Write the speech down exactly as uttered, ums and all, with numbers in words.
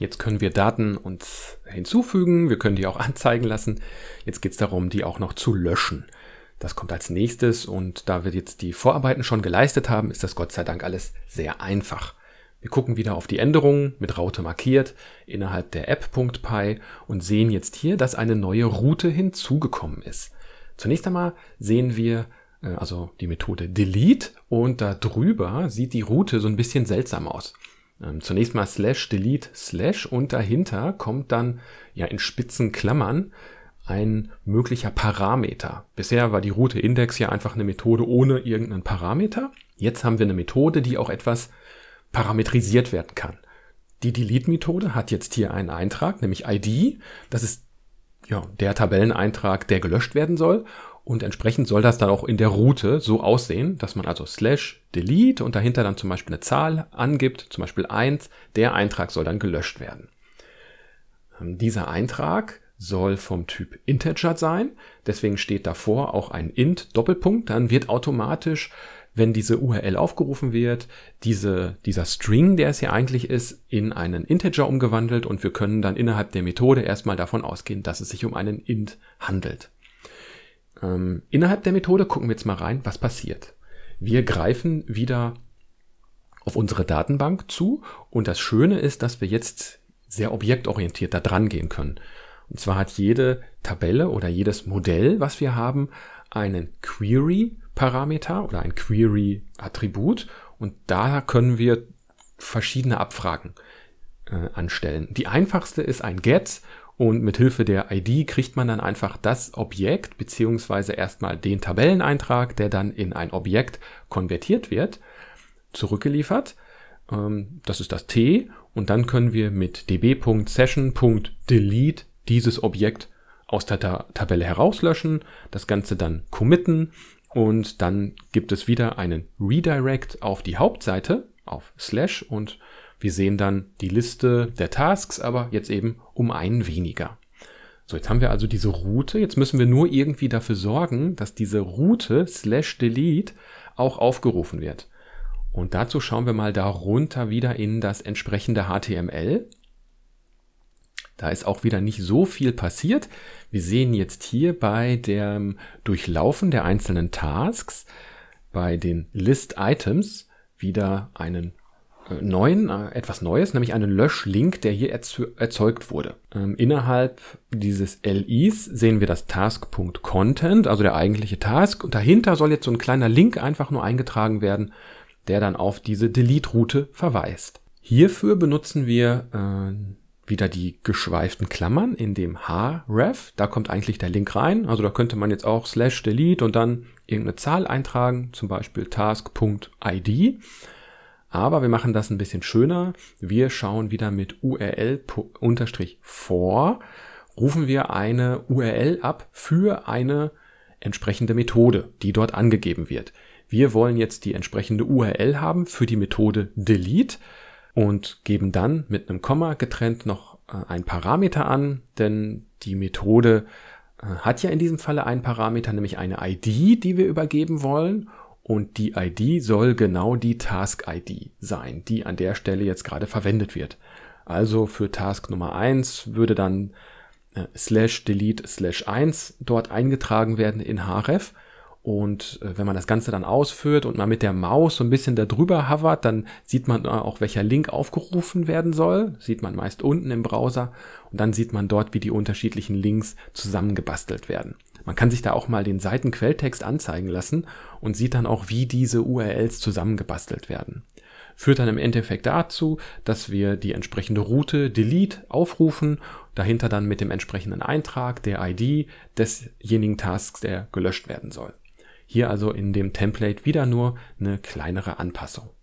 Jetzt können wir Daten uns hinzufügen, wir können die auch anzeigen lassen. Jetzt geht es darum, die auch noch zu löschen. Das kommt als nächstes und da wir jetzt die Vorarbeiten schon geleistet haben, ist das Gott sei Dank alles sehr einfach. Wir gucken wieder auf die Änderungen mit Raute markiert innerhalb der app.py und sehen jetzt hier, dass eine neue Route hinzugekommen ist. Zunächst einmal sehen wir äh, also die Methode delete und da drüber sieht die Route so ein bisschen seltsam aus. Ähm, zunächst mal slash delete slash und dahinter kommt dann ja in spitzen Klammern ein möglicher Parameter. Bisher war die Route Index ja einfach eine Methode ohne irgendeinen Parameter. Jetzt haben wir eine Methode, die auch etwas parametrisiert werden kann. Die Delete-Methode hat jetzt hier einen Eintrag, nämlich I D. Das ist ja der Tabelleneintrag, der gelöscht werden soll. Und entsprechend soll das dann auch in der Route so aussehen, dass man also slash delete und dahinter dann zum Beispiel eine Zahl angibt, zum Beispiel eins. Der Eintrag soll dann gelöscht werden. Ähm, dieser Eintrag soll vom Typ Integer sein. Deswegen steht davor auch ein int Doppelpunkt. Dann wird automatisch, wenn diese U R L aufgerufen wird, diese, dieser String, der es hier eigentlich ist, in einen Integer umgewandelt und wir können dann innerhalb der Methode erstmal davon ausgehen, dass es sich um einen int handelt. Ähm, innerhalb der Methode gucken wir jetzt mal rein, was passiert. Wir greifen wieder auf unsere Datenbank zu und das Schöne ist, dass wir jetzt sehr objektorientiert da dran gehen können. Und zwar hat jede Tabelle oder jedes Modell, was wir haben, einen Query-Parameter oder ein Query-Attribut und da können wir verschiedene Abfragen äh, anstellen. Die einfachste ist ein Get und mit Hilfe der I D kriegt man dann einfach das Objekt beziehungsweise erstmal den Tabelleneintrag, der dann in ein Objekt konvertiert wird, zurückgeliefert. Ähm, das ist das T und dann können wir mit db.session.delete dieses Objekt aus der Ta- Tabelle herauslöschen, das Ganze dann committen und dann gibt es wieder einen Redirect auf die Hauptseite, auf Slash und wir sehen dann die Liste der Tasks, aber jetzt eben um einen weniger. So, jetzt haben wir also diese Route, jetzt müssen wir nur irgendwie dafür sorgen, dass diese Route slash delete auch aufgerufen wird. Und dazu schauen wir mal darunter wieder in das entsprechende H T M L. Da ist auch wieder nicht so viel passiert. Wir sehen jetzt hier bei dem Durchlaufen der einzelnen Tasks, bei den List Items wieder einen äh, neuen, äh, etwas Neues, nämlich einen Löschlink, der hier erzeugt wurde. Ähm, innerhalb dieses L Is sehen wir das Task.Content, also der eigentliche Task. Und dahinter soll jetzt so ein kleiner Link einfach nur eingetragen werden, der dann auf diese Delete-Route verweist. Hierfür benutzen wir äh, wieder die geschweiften Klammern in dem href. Da kommt eigentlich der Link rein. Also da könnte man jetzt auch slash delete und dann irgendeine Zahl eintragen, zum Beispiel task.id. Aber wir machen das ein bisschen schöner. Wir schauen wieder mit U R L-for, rufen wir eine U R L ab für eine entsprechende Methode, die dort angegeben wird. Wir wollen jetzt die entsprechende U R L haben für die Methode delete und geben dann mit einem Komma getrennt noch äh, ein Parameter an, denn die Methode äh, hat ja in diesem Falle einen Parameter, nämlich eine I D, die wir übergeben wollen und die I D soll genau die Task-I D sein, die an der Stelle jetzt gerade verwendet wird. Also für Task Nummer eins würde dann äh, slash delete slash eins dort eingetragen werden in href. Und wenn man das Ganze dann ausführt und man mit der Maus so ein bisschen da drüber hovert, dann sieht man auch, welcher Link aufgerufen werden soll. Sieht man meist unten im Browser. Und dann sieht man dort, wie die unterschiedlichen Links zusammengebastelt werden. Man kann sich da auch mal den Seitenquelltext anzeigen lassen und sieht dann auch, wie diese U R Ls zusammengebastelt werden. Führt dann im Endeffekt dazu, dass wir die entsprechende Route delete aufrufen, dahinter dann mit dem entsprechenden Eintrag der I D desjenigen Tasks, der gelöscht werden soll. Hier also in dem Template wieder nur eine kleinere Anpassung.